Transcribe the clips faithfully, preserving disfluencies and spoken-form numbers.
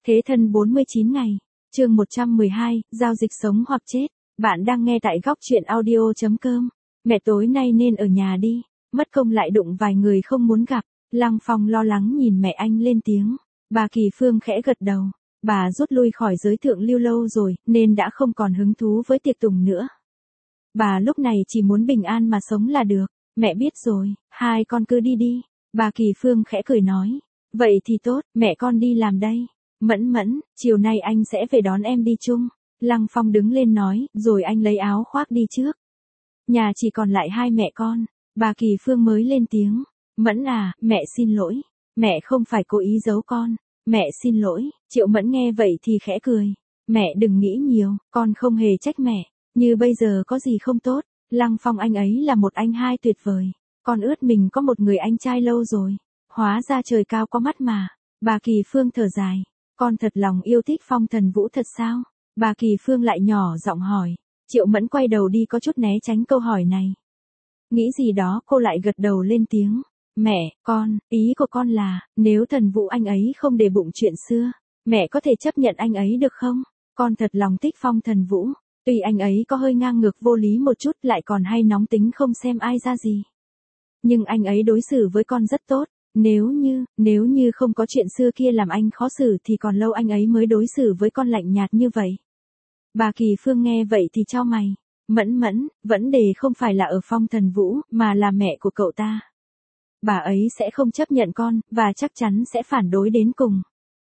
Thế thân bốn mươi chín ngày. Chương một trăm mười hai, giao dịch sống hoặc chết. Bạn đang nghe tại góc truyện audio chấm com. Mẹ tối nay nên ở nhà đi, mất công lại đụng vài người không muốn gặp. Lăng Phong lo lắng nhìn mẹ anh lên tiếng. Bà Kỳ Phương khẽ gật đầu. Bà rút lui khỏi giới thượng lưu lâu rồi, nên đã không còn hứng thú với tiệc tùng nữa. Bà lúc này chỉ muốn bình an mà sống là được. Mẹ biết rồi, hai con cứ đi đi. Bà Kỳ Phương khẽ cười nói. Vậy thì tốt, mẹ con đi làm đây. Mẫn mẫn, chiều nay anh sẽ về đón em đi chung. Lăng Phong đứng lên nói, rồi anh lấy áo khoác đi trước. Nhà chỉ còn lại hai mẹ con. Bà Kỳ Phương mới lên tiếng. Mẫn à, mẹ xin lỗi. Mẹ không phải cố ý giấu con. Mẹ xin lỗi. Triệu Mẫn nghe vậy thì khẽ cười. Mẹ đừng nghĩ nhiều, con không hề trách mẹ. Như bây giờ có gì không tốt. Lăng Phong anh ấy là một anh hai tuyệt vời. Con ước mình có một người anh trai lâu rồi. Hóa ra trời cao có mắt mà. Bà Kỳ Phương thở dài. Con thật lòng yêu thích Phong Thần Vũ thật sao? Bà Kỳ Phương lại nhỏ giọng hỏi. Triệu Mẫn quay đầu đi có chút né tránh câu hỏi này. Nghĩ gì đó cô lại gật đầu lên tiếng. Mẹ, con, ý của con là, nếu Thần Vũ anh ấy không để bụng chuyện xưa, mẹ có thể chấp nhận anh ấy được không? Con thật lòng thích Phong Thần Vũ. Tuy anh ấy có hơi ngang ngược vô lý một chút lại còn hay nóng tính không xem ai ra gì. Nhưng anh ấy đối xử với con rất tốt. Nếu như, nếu như không có chuyện xưa kia làm anh khó xử thì còn lâu anh ấy mới đối xử với con lạnh nhạt như vậy. Bà Kỳ Phương nghe vậy thì chau mày. Mẫn mẫn, vấn đề không phải là ở Phong Thần Vũ, mà là mẹ của cậu ta. Bà ấy sẽ không chấp nhận con, và chắc chắn sẽ phản đối đến cùng.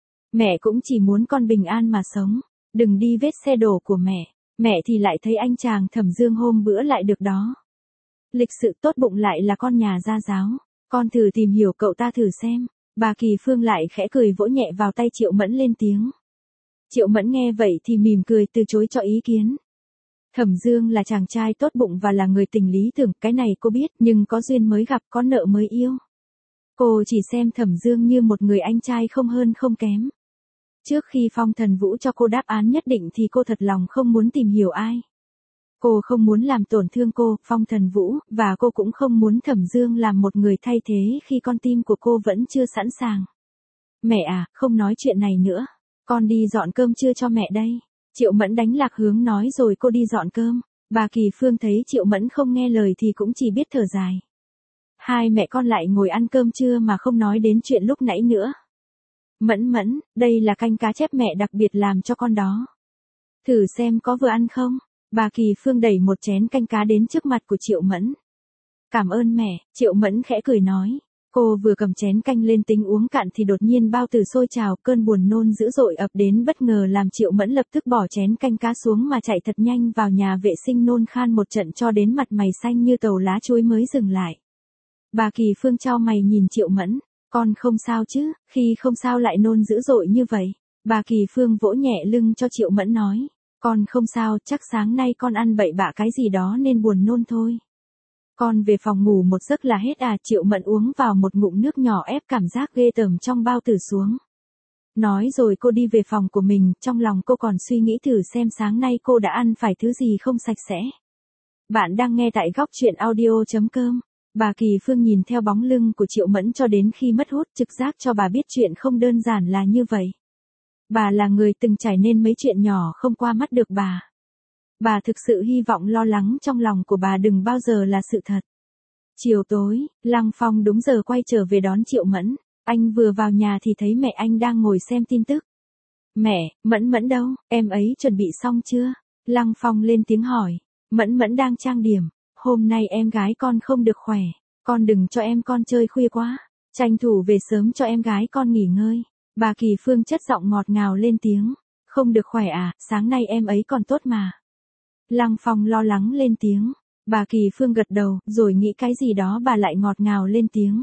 Mẹ cũng chỉ muốn con bình an mà sống. Đừng đi vết xe đổ của mẹ. Mẹ thì lại thấy anh chàng Thẩm Dương hôm bữa lại được đó. Lịch sự tốt bụng lại là con nhà gia giáo. Con thử tìm hiểu cậu ta thử xem. Bà Kỳ Phương lại khẽ cười vỗ nhẹ vào tay Triệu Mẫn lên tiếng. Triệu Mẫn nghe vậy thì mỉm cười từ chối cho ý kiến. Thẩm Dương là chàng trai tốt bụng và là người tình lý tưởng, cái này cô biết, nhưng có duyên mới gặp, có nợ mới yêu. Cô chỉ xem Thẩm Dương như một người anh trai không hơn không kém. Trước khi Phong Thần Vũ cho cô đáp án nhất định thì cô thật lòng không muốn tìm hiểu ai. Cô không muốn làm tổn thương cô, Phong Thần Vũ, và cô cũng không muốn Thẩm Dương làm một người thay thế khi con tim của cô vẫn chưa sẵn sàng. Mẹ à, không nói chuyện này nữa. Con đi dọn cơm trưa cho mẹ đây. Triệu Mẫn đánh lạc hướng nói rồi cô đi dọn cơm. Bà Kỳ Phương thấy Triệu Mẫn không nghe lời thì cũng chỉ biết thở dài. Hai mẹ con lại ngồi ăn cơm trưa mà không nói đến chuyện lúc nãy nữa. Mẫn mẫn, đây là canh cá chép mẹ đặc biệt làm cho con đó. Thử xem có vừa ăn không? Bà Kỳ Phương đẩy một chén canh cá đến trước mặt của Triệu Mẫn. Cảm ơn mẹ, Triệu Mẫn khẽ cười nói. Cô vừa cầm chén canh lên tính uống cạn thì đột nhiên bao tử sôi trào, cơn buồn nôn dữ dội ập đến bất ngờ làm Triệu Mẫn lập tức bỏ chén canh cá xuống mà chạy thật nhanh vào nhà vệ sinh nôn khan một trận cho đến mặt mày xanh như tàu lá chuối mới dừng lại. Bà Kỳ Phương chau mày nhìn Triệu Mẫn. Con không sao chứ, khi không sao lại nôn dữ dội như vậy. Bà Kỳ Phương vỗ nhẹ lưng cho Triệu Mẫn nói. Con không sao, chắc sáng nay con ăn bậy bạ cái gì đó nên buồn nôn thôi. Con về phòng ngủ một giấc là hết à? Triệu Mẫn uống vào một ngụm nước nhỏ ép cảm giác ghê tởm trong bao tử xuống. Nói rồi cô đi về phòng của mình, trong lòng cô còn suy nghĩ thử xem sáng nay cô đã ăn phải thứ gì không sạch sẽ. Bạn đang nghe tại góc truyện audio chấm com. Bà Kỳ Phương nhìn theo bóng lưng của Triệu Mẫn cho đến khi mất hút, trực giác cho bà biết chuyện không đơn giản là như vậy. Bà là người từng trải nên mấy chuyện nhỏ không qua mắt được bà. Bà thực sự hy vọng lo lắng trong lòng của bà đừng bao giờ là sự thật. Chiều tối, Lăng Phong đúng giờ quay trở về đón Triệu Mẫn. Anh vừa vào nhà thì thấy mẹ anh đang ngồi xem tin tức. Mẹ, Mẫn Mẫn đâu, em ấy chuẩn bị xong chưa? Lăng Phong lên tiếng hỏi. Mẫn Mẫn đang trang điểm. Hôm nay em gái con không được khỏe. Con đừng cho em con chơi khuya quá. Tranh thủ về sớm cho em gái con nghỉ ngơi. Bà Kỳ Phương chất giọng ngọt ngào lên tiếng. Không được khỏe à, sáng nay em ấy còn tốt mà. Lăng Phong lo lắng lên tiếng. Bà Kỳ Phương gật đầu, rồi nghĩ cái gì đó bà lại ngọt ngào lên tiếng.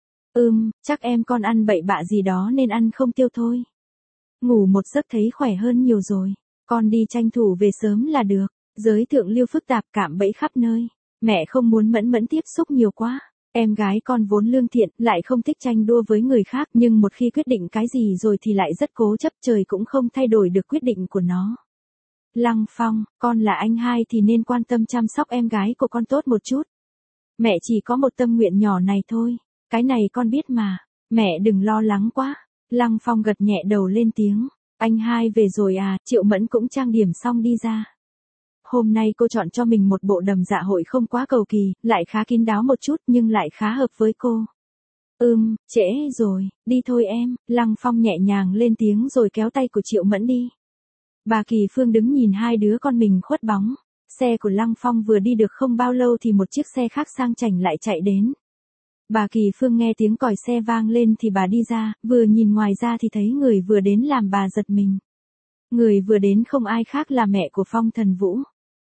Ừm, chắc em con ăn bậy bạ gì đó nên ăn không tiêu thôi. Ngủ một giấc thấy khỏe hơn nhiều rồi. Con đi tranh thủ về sớm là được. Giới thượng lưu phức tạp cạm bẫy khắp nơi. Mẹ không muốn Mẫn Mẫn tiếp xúc nhiều quá. Em gái con vốn lương thiện, lại không thích tranh đua với người khác, nhưng một khi quyết định cái gì rồi thì lại rất cố chấp, trời cũng không thay đổi được quyết định của nó. Lăng Phong, con là anh hai thì nên quan tâm chăm sóc em gái của con tốt một chút. Mẹ chỉ có một tâm nguyện nhỏ này thôi, cái này con biết mà, mẹ đừng lo lắng quá. Lăng Phong gật nhẹ đầu lên tiếng. Anh hai về rồi à, Triệu Mẫn cũng trang điểm xong đi ra. Hôm nay cô chọn cho mình một bộ đầm dạ hội không quá cầu kỳ, lại khá kín đáo một chút nhưng lại khá hợp với cô. Ừm, trễ rồi, đi thôi em, Lăng Phong nhẹ nhàng lên tiếng rồi kéo tay của Triệu Mẫn đi. Bà Kỳ Phương đứng nhìn hai đứa con mình khuất bóng. Xe của Lăng Phong vừa đi được không bao lâu thì một chiếc xe khác sang chảnh lại chạy đến. Bà Kỳ Phương nghe tiếng còi xe vang lên thì bà đi ra, vừa nhìn ngoài ra thì thấy người vừa đến làm bà giật mình. Người vừa đến không ai khác là mẹ của Phong Thần Vũ.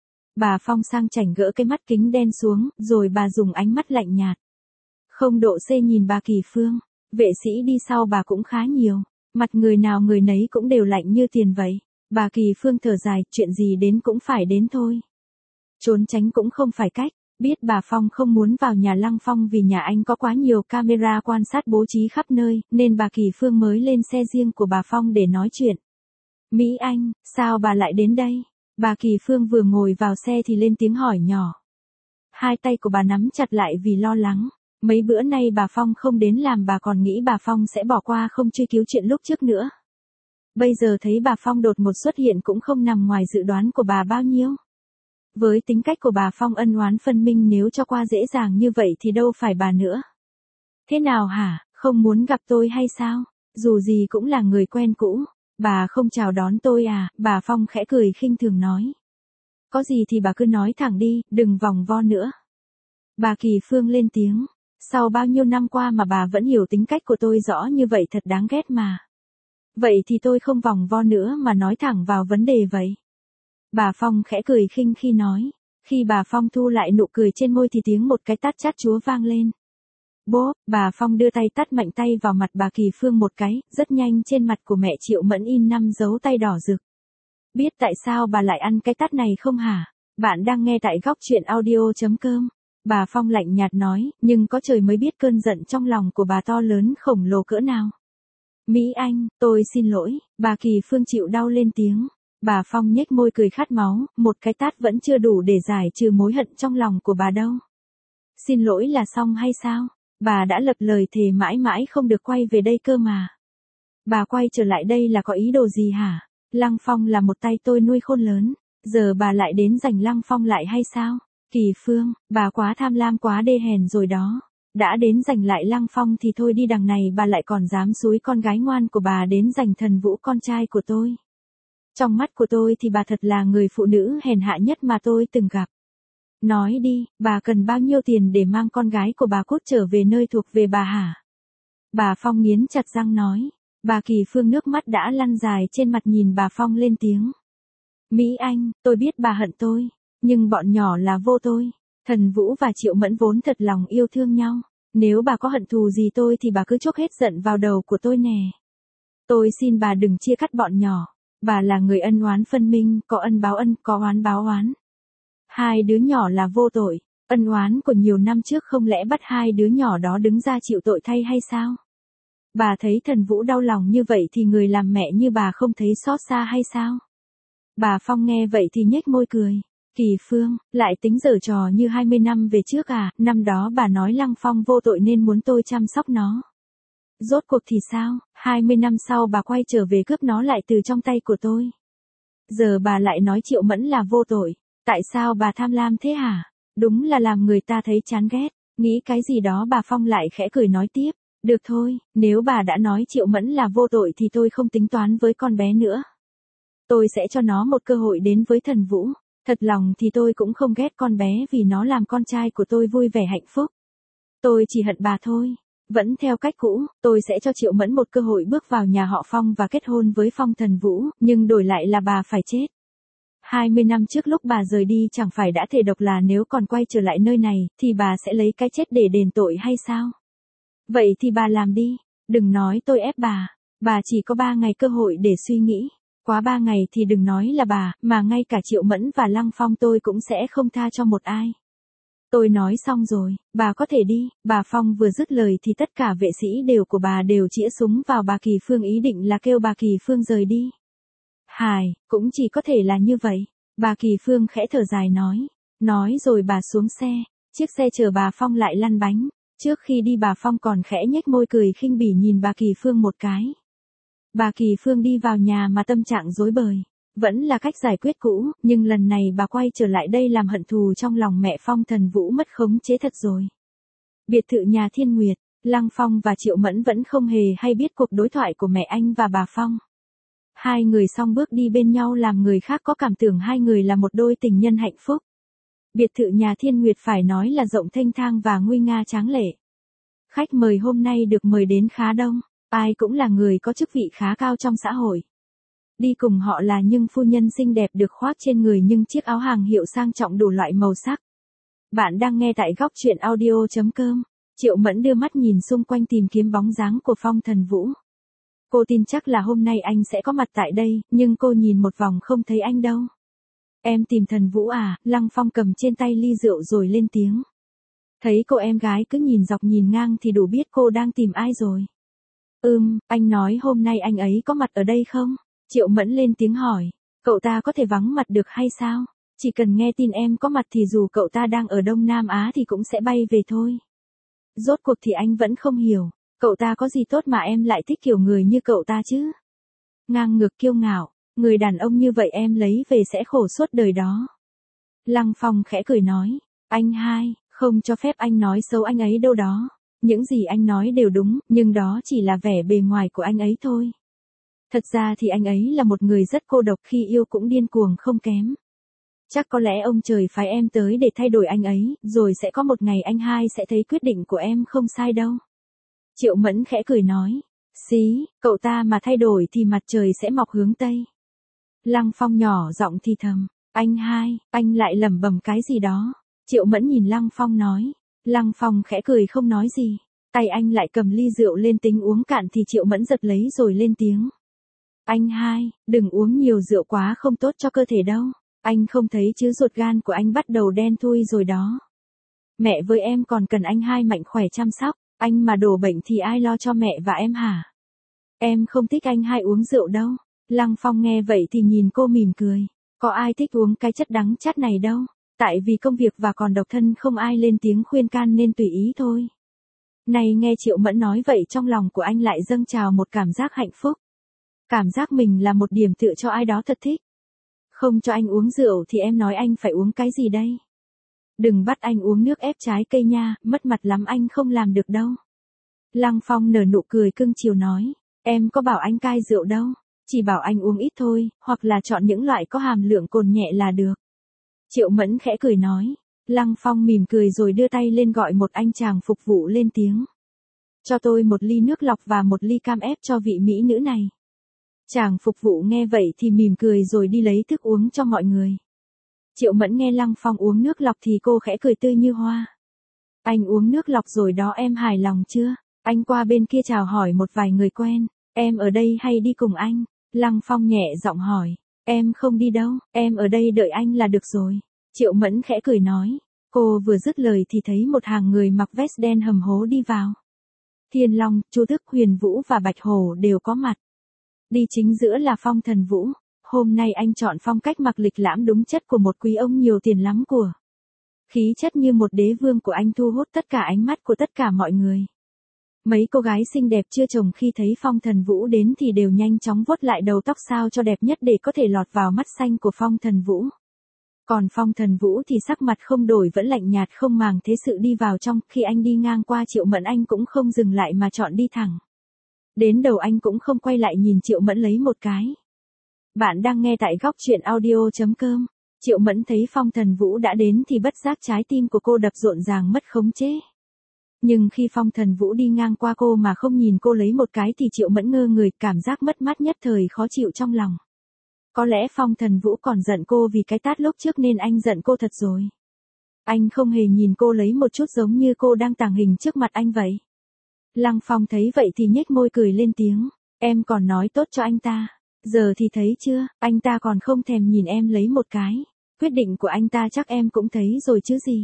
Bà Phong sang chảnh gỡ cái mắt kính đen xuống, rồi bà dùng ánh mắt lạnh nhạt. Không độ C nhìn bà Kỳ Phương, vệ sĩ đi sau bà cũng khá nhiều, mặt người nào người nấy cũng đều lạnh như tiền vậy. Bà Kỳ Phương thở dài, chuyện gì đến cũng phải đến thôi. Trốn tránh cũng không phải cách, biết bà Phong không muốn vào nhà Lăng Phong vì nhà anh có quá nhiều camera quan sát bố trí khắp nơi, nên bà Kỳ Phương mới lên xe riêng của bà Phong để nói chuyện. Mỹ Anh, sao bà lại đến đây? Bà Kỳ Phương vừa ngồi vào xe thì lên tiếng hỏi nhỏ. Hai tay của bà nắm chặt lại vì lo lắng. Mấy bữa nay bà Phong không đến làm bà còn nghĩ bà Phong sẽ bỏ qua không truy cứu chuyện lúc trước nữa. Bây giờ thấy bà Phong đột ngột xuất hiện cũng không nằm ngoài dự đoán của bà bao nhiêu. Với tính cách của bà Phong ân oán phân minh, nếu cho qua dễ dàng như vậy thì đâu phải bà nữa. Thế nào hả, không muốn gặp tôi hay sao? Dù gì cũng là người quen cũ. Bà không chào đón tôi à? Bà Phong khẽ cười khinh thường nói. Có gì thì bà cứ nói thẳng đi, đừng vòng vo nữa. Bà Kỳ Phương lên tiếng. Sau bao nhiêu năm qua mà bà vẫn hiểu tính cách của tôi rõ như vậy thật đáng ghét mà. Vậy thì tôi không vòng vo nữa mà nói thẳng vào vấn đề vậy. Bà Phong khẽ cười khinh khi nói. Khi bà Phong thu lại nụ cười trên môi thì tiếng một cái tát chát chúa vang lên. Bốp, bà Phong đưa tay tát mạnh tay vào mặt bà Kỳ Phương một cái, rất nhanh trên mặt của mẹ Triệu Mẫn in năm dấu tay đỏ rực. Biết tại sao bà lại ăn cái tát này không hả? Bạn đang nghe tại góc truyện audio chấm com. Bà Phong lạnh nhạt nói, nhưng có trời mới biết cơn giận trong lòng của bà to lớn khổng lồ cỡ nào. Mỹ Anh, tôi xin lỗi, bà Kỳ Phương chịu đau lên tiếng. Bà Phong nhếch môi cười khát máu, một cái tát vẫn chưa đủ để giải trừ mối hận trong lòng của bà đâu. Xin lỗi là xong hay sao? Bà đã lập lời thề mãi mãi không được quay về đây cơ mà. Bà quay trở lại đây là có ý đồ gì hả? Lăng Phong là một tay tôi nuôi khôn lớn, giờ bà lại đến giành Lăng Phong lại hay sao? Kỳ Phương, bà quá tham lam quá đê hèn rồi đó. Đã đến giành lại Lăng Phong thì thôi đi, đằng này bà lại còn dám xúi con gái ngoan của bà đến giành Thần Vũ con trai của tôi. Trong mắt của tôi thì bà thật là người phụ nữ hèn hạ nhất mà tôi từng gặp. Nói đi, bà cần bao nhiêu tiền để mang con gái của bà cút trở về nơi thuộc về bà hả? Bà Phong nghiến chặt răng nói. Bà Kỳ Phương nước mắt đã lăn dài trên mặt nhìn bà Phong lên tiếng. Mỹ Anh, tôi biết bà hận tôi, nhưng bọn nhỏ là vô tôi. Thần Vũ và Triệu Mẫn vốn thật lòng yêu thương nhau. Nếu bà có hận thù gì tôi thì bà cứ chốc hết giận vào đầu của tôi nè. Tôi xin bà đừng chia cắt bọn nhỏ. Bà là người ân oán phân minh, có ân báo ân, có oán báo oán. Hai đứa nhỏ là vô tội, ân oán của nhiều năm trước không lẽ bắt hai đứa nhỏ đó đứng ra chịu tội thay hay sao? Bà thấy Thần Vũ đau lòng như vậy thì người làm mẹ như bà không thấy xót xa hay sao? Bà Phong nghe vậy thì nhếch môi cười. Kỳ Phương, lại tính giở trò như hai mươi năm về trước à? Năm đó bà nói Lăng Phong vô tội nên muốn tôi chăm sóc nó. Rốt cuộc thì sao? hai mươi năm sau bà quay trở về cướp nó lại từ trong tay của tôi. Giờ bà lại nói Triệu Mẫn là vô tội. Tại sao bà tham lam thế hả? Đúng là làm người ta thấy chán ghét. Nghĩ cái gì đó bà Phong lại khẽ cười nói tiếp. Được thôi, nếu bà đã nói Triệu Mẫn là vô tội thì tôi không tính toán với con bé nữa. Tôi sẽ cho nó một cơ hội đến với Thần Vũ. Thật lòng thì tôi cũng không ghét con bé vì nó làm con trai của tôi vui vẻ hạnh phúc. Tôi chỉ hận bà thôi. Vẫn theo cách cũ, tôi sẽ cho Triệu Mẫn một cơ hội bước vào nhà họ Phong và kết hôn với Phong Thần Vũ, nhưng đổi lại là bà phải chết. hai mươi năm trước lúc bà rời đi chẳng phải đã thề độc là nếu còn quay trở lại nơi này, thì bà sẽ lấy cái chết để đền tội hay sao? Vậy thì bà làm đi, đừng nói tôi ép bà. Bà chỉ có ba ngày cơ hội để suy nghĩ. Quá ba ngày thì đừng nói là bà, mà ngay cả Triệu Mẫn và Lăng Phong tôi cũng sẽ không tha cho một ai. Tôi nói xong rồi, bà có thể đi. Bà Phong vừa dứt lời thì tất cả vệ sĩ đều của bà đều chĩa súng vào bà Kỳ Phương, ý định là kêu bà Kỳ Phương rời đi. Hài, cũng chỉ có thể là như vậy. Bà Kỳ Phương khẽ thở dài nói. Nói rồi bà xuống xe. Chiếc xe chở bà Phong lại lăn bánh. Trước khi đi bà Phong còn khẽ nhếch môi cười khinh bỉ nhìn bà Kỳ Phương một cái. Bà Kỳ Phương đi vào nhà mà tâm trạng rối bời. Vẫn là cách giải quyết cũ, nhưng lần này bà quay trở lại đây làm hận thù trong lòng mẹ Phong Thần Vũ mất khống chế thật rồi. Biệt thự nhà Thiên Nguyệt, Lăng Phong và Triệu Mẫn vẫn không hề hay biết cuộc đối thoại của mẹ anh và bà Phong. Hai người song bước đi bên nhau làm người khác có cảm tưởng hai người là một đôi tình nhân hạnh phúc. Biệt thự nhà Thiên Nguyệt phải nói là rộng thênh thang và nguy nga tráng lệ. Khách mời hôm nay được mời đến khá đông, ai cũng là người có chức vị khá cao trong xã hội. Đi cùng họ là những phu nhân xinh đẹp được khoác trên người những chiếc áo hàng hiệu sang trọng đủ loại màu sắc. Bạn đang nghe tại góc truyện audio chấm com. Triệu Mẫn đưa mắt nhìn xung quanh tìm kiếm bóng dáng của Phong Thần Vũ. Cô tin chắc là hôm nay anh sẽ có mặt tại đây, nhưng cô nhìn một vòng không thấy anh đâu. Em tìm Thần Vũ à? Lăng Phong cầm trên tay ly rượu rồi lên tiếng. Thấy cô em gái cứ nhìn dọc nhìn ngang thì đủ biết cô đang tìm ai rồi. Ừm, anh nói hôm nay anh ấy có mặt ở đây không? Triệu Mẫn lên tiếng hỏi. Cậu ta có thể vắng mặt được hay sao? Chỉ cần nghe tin em có mặt thì dù cậu ta đang ở Đông Nam Á thì cũng sẽ bay về thôi. Rốt cuộc thì anh vẫn không hiểu. Cậu ta có gì tốt mà em lại thích kiểu người như cậu ta chứ? Ngang ngược kiêu ngạo, người đàn ông như vậy em lấy về sẽ khổ suốt đời đó. Lăng Phong khẽ cười nói. Anh hai, không cho phép anh nói xấu anh ấy đâu đó. Những gì anh nói đều đúng, nhưng đó chỉ là vẻ bề ngoài của anh ấy thôi. Thật ra thì anh ấy là một người rất cô độc, khi yêu cũng điên cuồng không kém. Chắc có lẽ ông trời phái em tới để thay đổi anh ấy, rồi sẽ có một ngày anh hai sẽ thấy quyết định của em không sai đâu. Triệu Mẫn khẽ cười nói. Xí, cậu ta mà thay đổi thì mặt trời sẽ mọc hướng Tây. Lăng Phong nhỏ giọng thì thầm. Anh hai, anh lại lẩm bẩm cái gì đó. Triệu Mẫn nhìn Lăng Phong nói. Lăng Phong khẽ cười không nói gì. Tay anh lại cầm ly rượu lên tính uống cạn thì Triệu Mẫn giật lấy rồi lên tiếng. Anh hai, đừng uống nhiều rượu quá, không tốt cho cơ thể đâu. Anh không thấy chứ ruột gan của anh bắt đầu đen thui rồi đó. Mẹ với em còn cần anh hai mạnh khỏe chăm sóc. Anh mà đổ bệnh thì ai lo cho mẹ và em hả? Em không thích anh hai uống rượu đâu. Lăng Phong nghe vậy thì nhìn cô mỉm cười. Có ai thích uống cái chất đắng chát này đâu. Tại vì công việc và còn độc thân không ai lên tiếng khuyên can nên tùy ý thôi. Này nghe Triệu Mẫn nói vậy trong lòng của anh lại dâng trào một cảm giác hạnh phúc. Cảm giác mình là một điểm tựa cho ai đó thật thích. Không cho anh uống rượu thì em nói anh phải uống cái gì đây? Đừng bắt anh uống nước ép trái cây nha, mất mặt lắm, anh không làm được đâu. Lăng Phong nở nụ cười cưng chiều nói. Em có bảo anh cai rượu đâu. Chỉ bảo anh uống ít thôi, hoặc là chọn những loại có hàm lượng cồn nhẹ là được. Triệu Mẫn khẽ cười nói. Lăng Phong mỉm cười rồi đưa tay lên gọi một anh chàng phục vụ lên tiếng. Cho tôi một ly nước lọc và một ly cam ép cho vị mỹ nữ này. Chàng phục vụ nghe vậy thì mỉm cười rồi đi lấy thức uống cho mọi người. Triệu Mẫn nghe Lăng Phong uống nước lọc thì cô khẽ cười tươi như hoa. Anh uống nước lọc rồi đó, em hài lòng chưa? Anh qua bên kia chào hỏi một vài người quen. Em ở đây hay đi cùng anh? Lăng Phong nhẹ giọng hỏi. Em không đi đâu, em ở đây đợi anh là được rồi. Triệu Mẫn khẽ cười nói. Cô vừa dứt lời thì thấy một hàng người mặc vest đen hầm hố đi vào. Thiên Long, Chu Thức, Huyền Vũ và Bạch Hổ đều có mặt. Đi chính giữa là Phong Thần Vũ. Hôm nay anh chọn phong cách mặc lịch lãm đúng chất của một quý ông nhiều tiền lắm của. Khí chất như một đế vương của anh thu hút tất cả ánh mắt của tất cả mọi người. Mấy cô gái xinh đẹp chưa chồng khi thấy Phong Thần Vũ đến thì đều nhanh chóng vuốt lại đầu tóc sao cho đẹp nhất để có thể lọt vào mắt xanh của Phong Thần Vũ. Còn Phong Thần Vũ thì sắc mặt không đổi vẫn lạnh nhạt không màng thế sự đi vào trong, khi anh đi ngang qua Triệu Mẫn anh cũng không dừng lại mà chọn đi thẳng. Đến đầu anh cũng không quay lại nhìn Triệu Mẫn lấy một cái. Bạn đang nghe tại góc truyện audio chấm com. Triệu Mẫn thấy Phong Thần Vũ đã đến thì bất giác trái tim của cô đập rộn ràng mất khống chế. Nhưng khi Phong Thần Vũ đi ngang qua cô mà không nhìn cô lấy một cái thì Triệu Mẫn ngơ người, cảm giác mất mát nhất thời khó chịu trong lòng. Có lẽ Phong Thần Vũ còn giận cô vì cái tát lúc trước nên anh giận cô thật rồi. Anh không hề nhìn cô lấy một chút giống như cô đang tàng hình trước mặt anh vậy. Lăng Phong thấy vậy thì nhếch môi cười lên tiếng. Em còn nói tốt cho anh ta. Giờ thì thấy chưa, anh ta còn không thèm nhìn em lấy một cái. Quyết định của anh ta chắc em cũng thấy rồi chứ gì.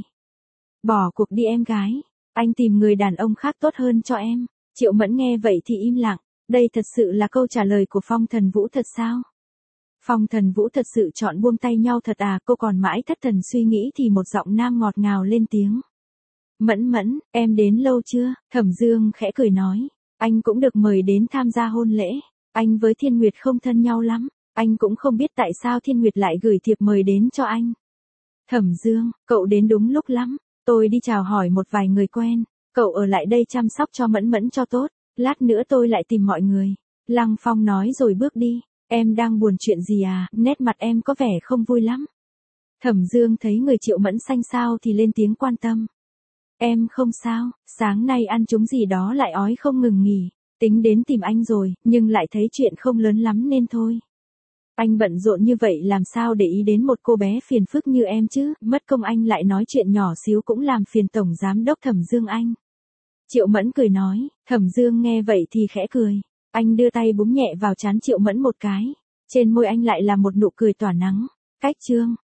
Bỏ cuộc đi em gái. Anh tìm người đàn ông khác tốt hơn cho em. Triệu Mẫn nghe vậy thì im lặng. Đây thật sự là câu trả lời của Phong Thần Vũ thật sao? Phong Thần Vũ thật sự chọn buông tay nhau thật à? Cô còn mãi thất thần suy nghĩ thì một giọng nam ngọt ngào lên tiếng. Mẫn Mẫn, em đến lâu chưa? Thẩm Dương khẽ cười nói. Anh cũng được mời đến tham gia hôn lễ. Anh với Thiên Nguyệt không thân nhau lắm, anh cũng không biết tại sao Thiên Nguyệt lại gửi thiệp mời đến cho anh. Thẩm Dương, cậu đến đúng lúc lắm, tôi đi chào hỏi một vài người quen, cậu ở lại đây chăm sóc cho Mẫn Mẫn cho tốt, lát nữa tôi lại tìm mọi người. Lăng Phong nói rồi bước đi, em đang buồn chuyện gì à, nét mặt em có vẻ không vui lắm. Thẩm Dương thấy người Triệu Mẫn xanh xao thì lên tiếng quan tâm. Em không sao, sáng nay ăn trúng gì đó lại ói không ngừng nghỉ, tính đến tìm anh rồi, nhưng lại thấy chuyện không lớn lắm nên thôi. Anh bận rộn như vậy làm sao để ý đến một cô bé phiền phức như em chứ, mất công anh lại nói chuyện nhỏ xíu cũng làm phiền Tổng Giám đốc Thẩm Dương anh. Triệu Mẫn cười nói, Thẩm Dương nghe vậy thì khẽ cười, anh đưa tay búng nhẹ vào trán Triệu Mẫn một cái, trên môi anh lại là một nụ cười tỏa nắng. Cách chương